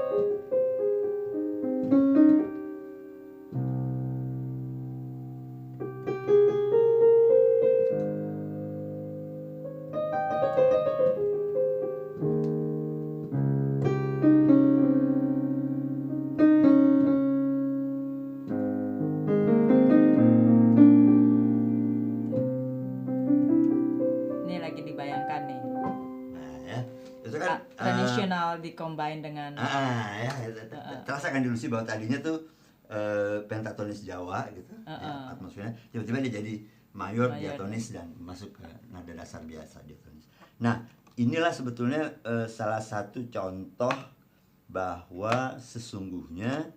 Ini lagi dibayangkan nih. Nah, ya. Itu kan Tradisional dikombin dengan ya, terasa kan dulu sih bahwa tadinya tuh pentatonis Jawa gitu, ya, atmosfernya tiba-tiba dia jadi mayor, diatonis dan masuk ke nada dasar biasa diatonis. Nah, inilah sebetulnya salah satu contoh bahwa sesungguhnya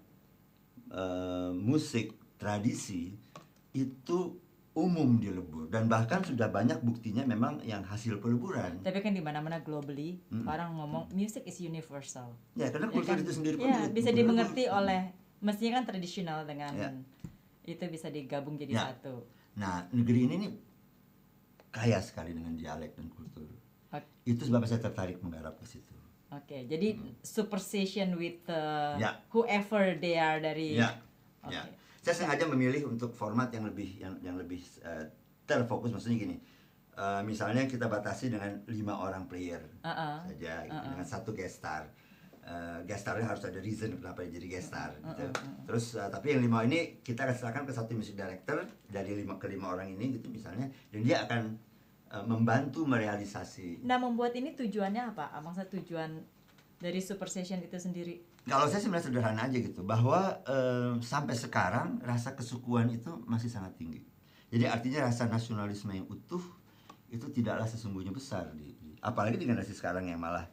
musik tradisi itu umum di lebur dan bahkan sudah banyak buktinya memang yang hasil peleburan. Tapi kan di mana-mana globally orang ngomong music is universal. Ya, karena Ya kultur kan? itu sendiri pun Ya, bisa kultur dimengerti lebur. oleh mestinya kan tradisional dengan Ya. itu bisa digabung jadi Ya. satu. Nah, negeri ini nih kaya sekali dengan dialek dan kultur. Oke. Itu sebabnya saya tertarik menggarap ke situ. Oke, jadi superstition with Ya. whoever they are dari. Ya, Oke. ya. Saya sengaja memilih untuk format yang lebih terfokus. Maksudnya gini, misalnya kita batasi dengan 5 orang player saja, gitu, dengan 1 guest star. Guest starnya harus ada reason kenapa dia jadi guest star. Gitu. Terus tapi yang 5 ini kita akan serahkan ke 1 music director dari 5 orang ini, gitu misalnya, dan dia akan membantu merealisasi. Nah, membuat ini tujuannya apa? Maksudnya tujuan dari superstition itu sendiri? Kalau saya sebenarnya sederhana aja gitu, bahwa sampai sekarang rasa kesukuan itu masih sangat tinggi. Jadi artinya rasa nasionalisme yang utuh itu tidaklah sesungguhnya besar apalagi di generasi sekarang yang malah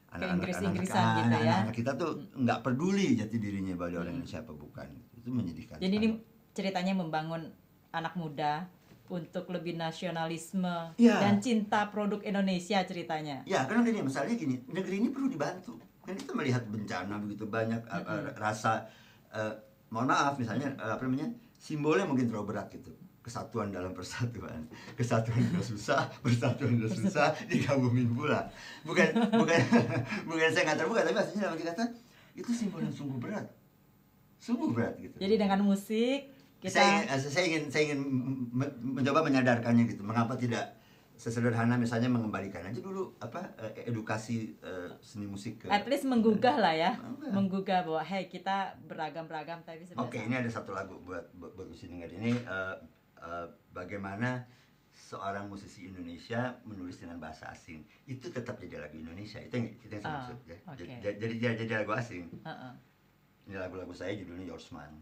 anak-anak kita tuh nggak peduli jati dirinya bahwa dia orang Indonesia apa bukan. Itu menyedihkan. Jadi ini ceritanya membangun anak muda untuk lebih nasionalisme dan cinta produk Indonesia ceritanya. Ya, karena gini, misalnya gini, negeri ini perlu dibantu. Kan kita melihat bencana begitu banyak, rasa mohon maaf misalnya simbolnya mungkin terlalu berat gitu. Kesatuan dalam persatuan. Kesatuan sudah susah, persatuan sudah susah, digabungin pula. Bukan saya nggak terbuka, tapi maksudnya dalam kata itu simbol yang sungguh berat. Sungguh berat gitu. Jadi dengan musik kita saya ingin mencoba menyadarkannya gitu. Mengapa tidak sesederhana misalnya mengembalikan aja dulu edukasi seni musik ke, at least menggugah lah ya. Menggugah bahwa hey, kita beragam-ragam tapi sebenarnya. Oke, ini ada satu lagu buat musisi dengar ini bagaimana seorang musisi Indonesia menulis dengan bahasa asing itu tetap jadi lagu Indonesia. Itu yang saya maksud ya. Okay. Jadi lagu asing. Ini lagu-lagu saya judulnya Yours Man.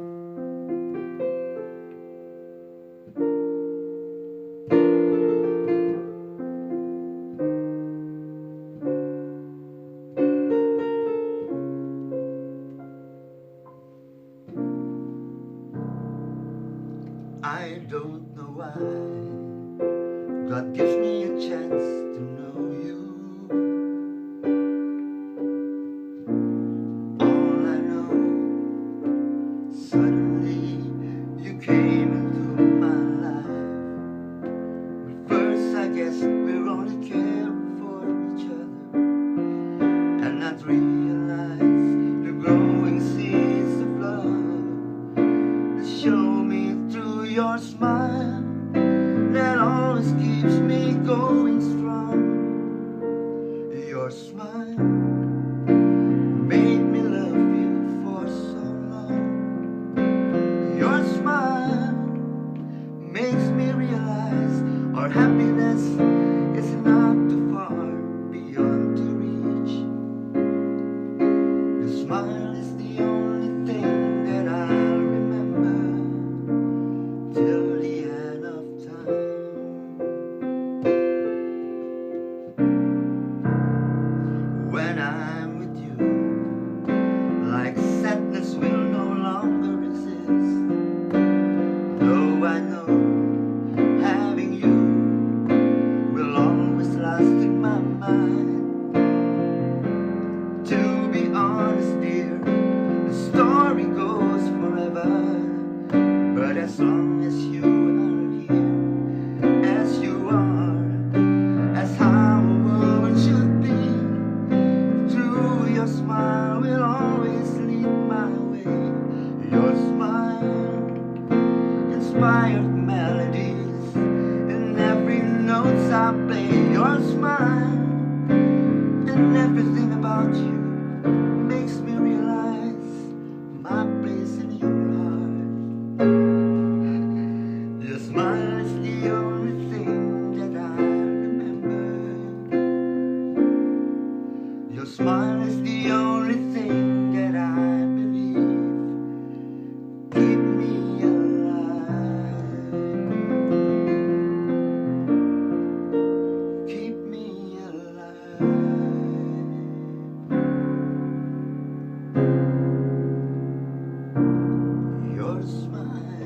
I don't know why God gives me a chance to know you. All I know, suddenly you came into my life. But first I guess we're only caring for each other and not realize the growing seeds of love that show me through your smile that always keeps me going strong. Your smile made me love you for so long. Your smile makes me realize our happiness is not too far beyond to reach. Your smile is the only thing that I'll remember till the end of time. When I'm with you, like sadness will no longer exist. Though I know having you will always last in my mind. To be honest, dear, the story goes forever. But as long as you are here, as you are, as how a woman should be, through your smile will And everything about you makes me realize my place in your heart. Your smile is the only thing that I remember. Your smile is the only thing that I believe. Keep me alive. Keep me alive. Your smile.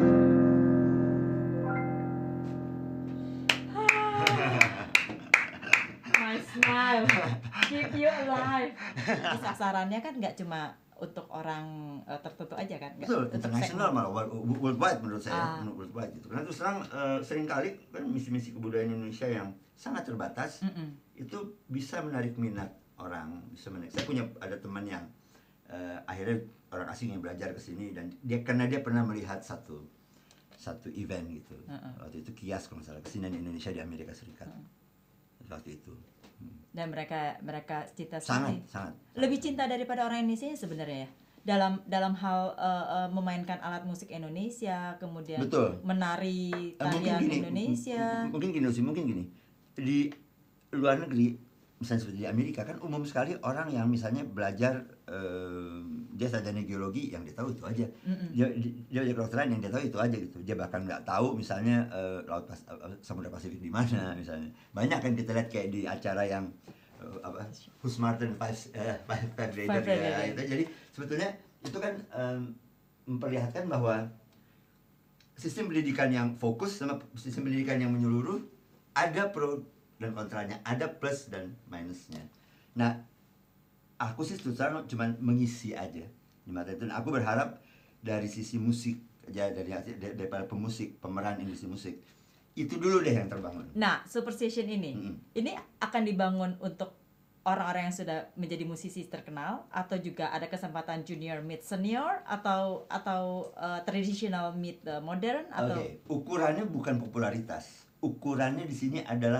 My smile, keep you alive. Jadi sasarannya kan nggak cuma untuk orang tertentu aja kan? Nggak, Betul, untuk internasional segmen. malah worldwide menurut saya, worldwide gitu. Karena terus terang seringkali kan misi-misi kebudayaan Indonesia yang sangat terbatas itu bisa menarik minat orang, bisa menarik. Saya punya ada teman yang akhirnya orang asing yang belajar ke sini dan karena dia pernah melihat satu event gitu. Waktu itu Kias kalau nggak salah, kesenian Indonesia di Amerika Serikat. Waktu itu. Dan mereka cinta Sangat, sekali. sangat. Lebih cinta daripada orang Indonesia sebenarnya ya. Dalam hal memainkan alat musik Indonesia, kemudian Betul. menari tarian Indonesia. Mungkin gini. Di luar negeri, misalnya seperti di Amerika kan umum sekali orang yang misalnya belajar dia sarjana geologi yang dia tahu itu aja. Dia belajar kedokteran yang dia tahu itu aja gitu. Dia bahkan nggak tahu misalnya Samudra Pasifik di mana misalnya. Banyak kan kita lihat kayak di acara yang Who's Martin Five Raider ya, itu. Jadi sebetulnya itu kan memperlihatkan bahwa sistem pendidikan yang fokus sama sistem pendidikan yang menyeluruh ada pro dan kontranya, ada plus dan minusnya. Nah, aku sih terus terang cuma mengisi aja di mata itu. Aku berharap dari sisi musik aja, daripada pemusik, pemeran industri musik itu dulu deh yang terbangun. Nah, Superstation ini akan dibangun untuk orang-orang yang sudah menjadi musisi terkenal, atau juga ada kesempatan junior mid senior atau traditional mid modern atau? Oke, ukurannya bukan popularitas. Ukurannya di sini adalah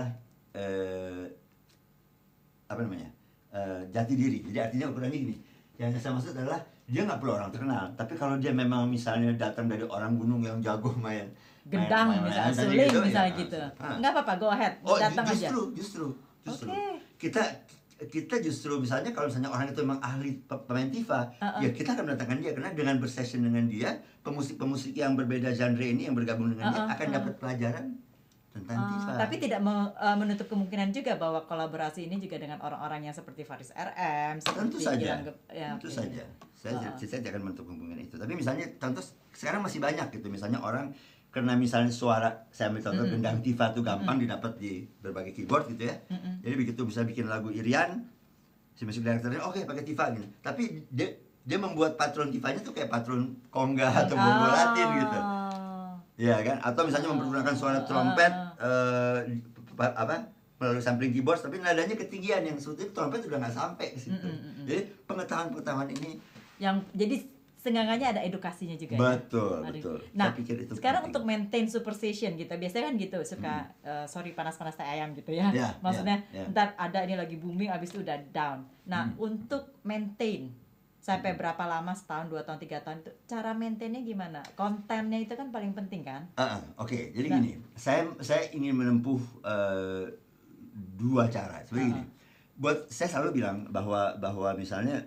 jati diri. Jadi artinya ukurannya gini. Yang saya maksud adalah dia nggak perlu orang terkenal, tapi kalau dia memang misalnya datang dari orang gunung yang jago main gendang misalnya, suling gitu, misalnya ya, gitu. Nggak apa-apa, go ahead, datang aja. Justru. Okay. Kita justru misalnya kalau misalnya orang itu memang ahli pemain tifa, ya kita akan mendatangkan dia karena dengan bersession dengan dia, pemusik-pemusik yang berbeda genre ini yang bergabung dengan dia akan dapat pelajaran tentang tifa. Tapi tidak menutup kemungkinan juga bahwa kolaborasi ini juga dengan orang-orang yang seperti Faris RM, tentu saja. Tentu okay. saja. Saya tidak akan menutup kemungkinan itu. Tapi misalnya contoh sekarang masih banyak gitu, misalnya orang karena misalnya suara, saya ambil contoh gendang tifa itu gampang didapat di berbagai keyboard gitu ya. Jadi begitu bisa bikin lagu Irian, si musik directornya oke pakai tifa gitu. Tapi dia membuat patron tifanya tuh kayak patron conga atau bongo latin gitu. Ya kan? Atau misalnya mempergunakan suara trompet melalui sampling keyboard, tapi nadanya ketinggian yang sebetulnya trompet udah nggak sampai ke situ. Jadi pengetahuan ini yang jadi seenggaknya ada edukasinya juga. Betul. Nah, saya pikir itu sekarang penting. untuk maintain Superstation gitu, biasanya kan gitu suka sorry panas-panas teh ayam gitu ya. Maksudnya ntar ada ini lagi booming, abis itu udah down. Nah, untuk maintain sampai berapa lama, setahun, 2 tahun, 3 tahun itu cara maintainnya gimana? Kontennya itu kan paling penting kan? Oke, jadi gini, saya ingin menempuh 2 cara. Seperti gini. Buat saya selalu bilang bahwa misalnya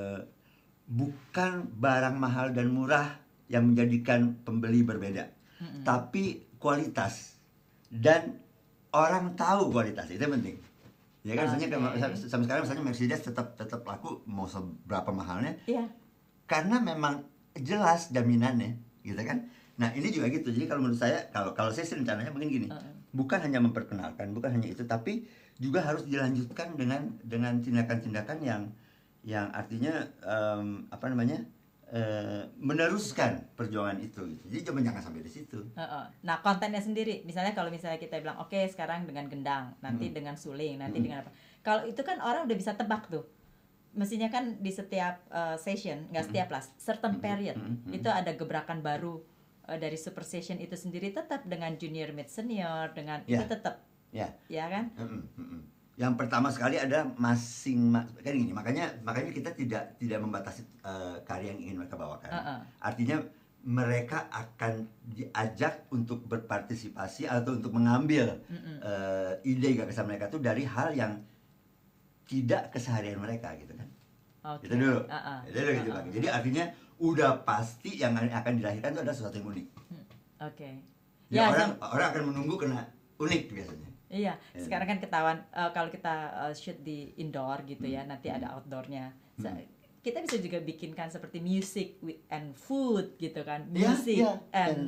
bukan barang mahal dan murah yang menjadikan pembeli berbeda, tapi kualitas dan orang tahu kualitas itu penting. Ya kan, misalnya sampai sekarang misalnya Mercedes tetap laku mau seberapa mahalnya, karena memang jelas jaminannya, gitu kan. Nah ini juga gitu. Jadi kalau menurut saya, kalau saya sih rencananya mungkin gini, bukan hanya memperkenalkan, bukan hanya itu, tapi juga harus dilanjutkan dengan tindakan-tindakan yang artinya meneruskan perjuangan itu gitu. Jadi jangan sampai di situ. Nah, kontennya sendiri, misalnya kalau kita bilang oke, sekarang dengan gendang, nanti dengan suling, nanti dengan apa. Kalau itu kan orang udah bisa tebak tuh. Mestinya kan di setiap session, nggak setiap lah, certain period itu ada gebrakan baru dari Superstation itu sendiri, tetap dengan junior mid senior, dengan itu tetap. Ya kan? Yang pertama sekali ada kan gini, makanya kita tidak membatasi karya yang ingin mereka bawakan. Artinya mereka akan diajak untuk berpartisipasi atau untuk mengambil ide gagasan mereka tuh dari hal yang tidak keseharian mereka gitu kan. Itu dulu. Itu dulu gitu kan. Jadi artinya udah pasti yang akan dilahirkan itu ada sesuatu yang unik. Ya, orang akan menunggu kena unik biasanya. Iya, sekarang kan ketahuan kalau kita shoot di indoor gitu ya, nanti ada outdoornya. Kita bisa juga bikinkan seperti music and food gitu kan, music and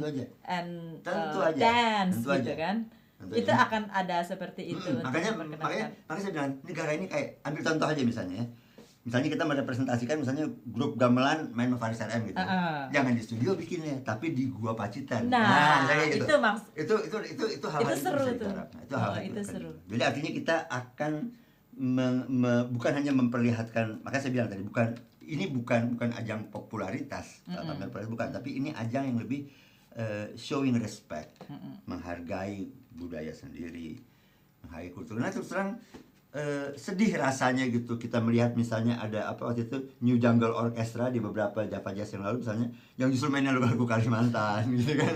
dance gitu kan. Itu akan ada seperti itu. Makanya saya bilang negara ini kayak ambil contoh aja misalnya ya. Misalnya kita merepresentasikan misalnya grup gamelan main sama Faris RM gitu. Jangan di studio bikinnya, tapi di Gua Pacitan. Gitu. Itu hal-hal itu seru tuh. Itu seru. Jadi artinya kita akan bukan hanya memperlihatkan, makanya saya bilang tadi bukan ajang popularitas, bukan, tapi ini ajang yang lebih showing respect, menghargai budaya sendiri, menghargai kultur. Nah terus terang sedih rasanya gitu kita melihat misalnya ada waktu itu New Jungle Orchestra di beberapa Java Jazz yang lalu misalnya yang justru mainnya lagu-lagu Kalimantan gitu kan.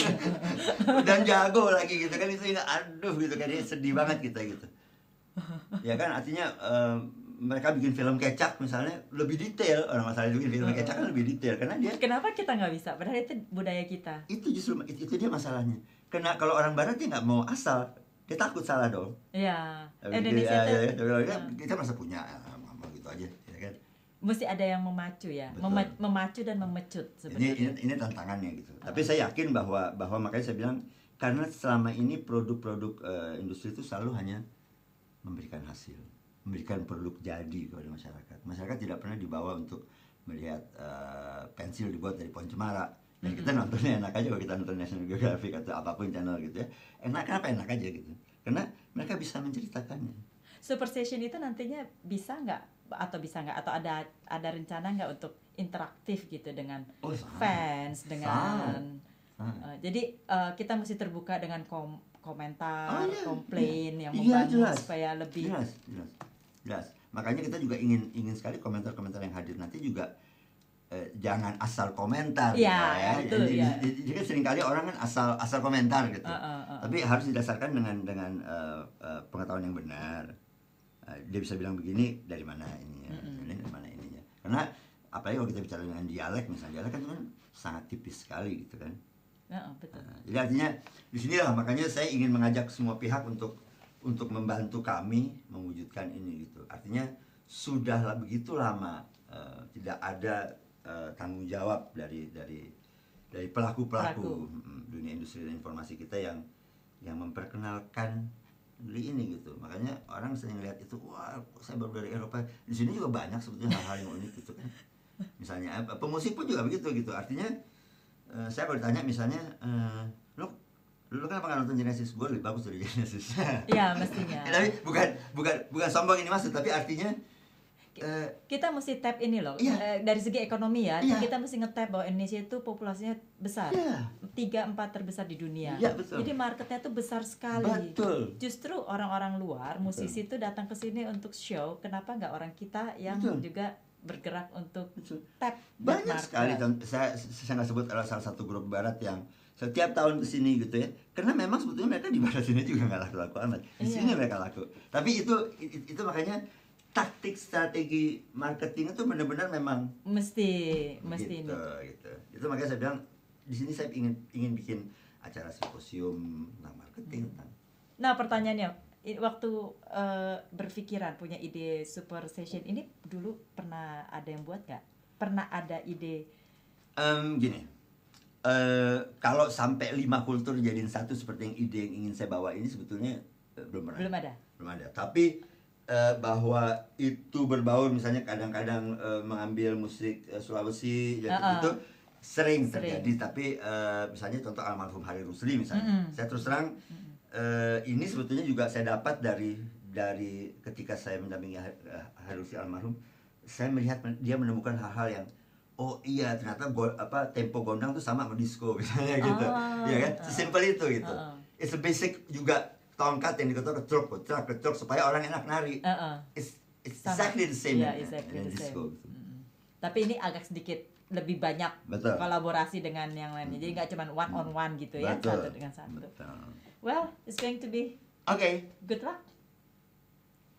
Dan jago lagi gitu kan, itu aduh gitu kan, sedih banget kita gitu. Ya kan artinya mereka bikin film kecak misalnya lebih detail, orang masalah bikin film kecak kan lebih detail karena dia. Kenapa kita nggak bisa? Padahal itu budaya kita. Itu justru itu dia masalahnya. Karena kalau orang barat dia nggak mau asal, dia takut salah dong. Iya. Indonesia kita merasa punya gitu aja, ya kan. Mesti ada yang memacu ya, memacu dan memecut sebenarnya. Ini tantangannya gitu. Tapi saya yakin bahwa makanya saya bilang karena selama ini produk-produk industri itu selalu hanya memberikan hasil, memberikan produk jadi kepada masyarakat. Masyarakat tidak pernah dibawa untuk melihat pensil dibuat dari pohon cemara. Dan kita nontonnya enak aja kalau kita nonton National Geographic atau apapun channel gitu ya. Kenapa enak aja gitu? Karena mereka bisa menceritakannya. Super Session itu nantinya bisa nggak atau ada rencana nggak untuk interaktif gitu dengan fans dengan jadi kita mesti terbuka dengan komentar, komplain yang membangun supaya lebih jelas. Makanya kita juga ingin sekali komentar-komentar yang hadir nanti juga jangan asal komentar ya. Jadi kan seringkali orang kan asal komentar gitu. Tapi harus didasarkan dengan pengetahuan yang benar. Dia bisa bilang begini dari mana ininya, dari mana ininya. Karena apalagi kalau kita bicara dengan dialek misalnya, dialek kan sangat tipis sekali gitu kan. Betul. Jadi artinya di sinilah makanya saya ingin mengajak semua pihak untuk membantu kami mewujudkan ini gitu. Artinya sudah begitu lama tidak ada tanggung jawab dari pelaku dunia industri dan informasi kita yang memperkenalkan dari ini gitu. Makanya orang sering lihat itu, wah saya baru dari Eropa. Di sini juga banyak sebetulnya hal-hal yang unik gitu kan. Misalnya pemusik pun juga begitu gitu. Artinya saya kalau ditanya misalnya lu kenapa nggak nonton Genesis? Gue lebih bagus dari Genesis. Iya mestinya. Tapi bukan sombong ini maksud, tapi artinya kita mesti tap ini loh, dari segi ekonomi ya, kita mesti nge-tap bahwa Indonesia itu populasinya besar, 3-4 terbesar di dunia. Jadi marketnya tuh besar sekali. Justru orang-orang luar, musisi itu datang ke sini untuk show, kenapa nggak orang kita yang juga bergerak untuk tap banyak sekali. Saya nggak sebut salah satu grup barat yang setiap tahun kesini gitu ya, karena memang sebetulnya mereka di barat sini juga nggak laku-laku amat, di sini mereka laku. Tapi itu makanya taktik strategi marketing itu benar-benar memang mesti gitu. Itu makanya saya bilang di sini saya ingin bikin acara simposium tentang marketing. Nah pertanyaannya, waktu berpikiran punya ide Super Session ini dulu pernah ada yang buat nggak? Pernah ada ide? Gini, kalau sampai 5 kultur jadiin satu seperti yang ide yang ingin saya bawa ini sebetulnya belum ada. Tapi bahwa itu berbaur misalnya kadang-kadang mengambil musik Sulawesi itu sering terjadi. Tapi misalnya contoh almarhum Hari Rusli misalnya, saya terus terang ini sebetulnya juga saya dapat dari ketika saya mendampingi Hari Rusli almarhum, saya melihat dia menemukan hal-hal yang ternyata tempo gondang tuh sama disco misalnya gitu. Ya kan? Sesimpel itu gitu. It's a basic juga tongkat yang diketuk kecok supaya orang enak nari. It's exactly the same. Yeah, exactly the same. Disco. Tapi ini agak sedikit lebih banyak Betul. kolaborasi dengan yang lainnya. Jadi nggak cuma one on one gitu ya, Betul. satu dengan satu. Betul. Well, it's going to be Oke. good luck.